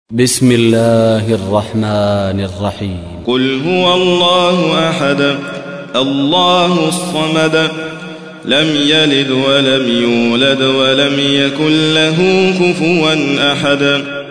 بسم الله الرحمن الرحيم. قل هو الله أحد الله الصمد لم يلد ولم يولد ولم يكن له كفوا أحد.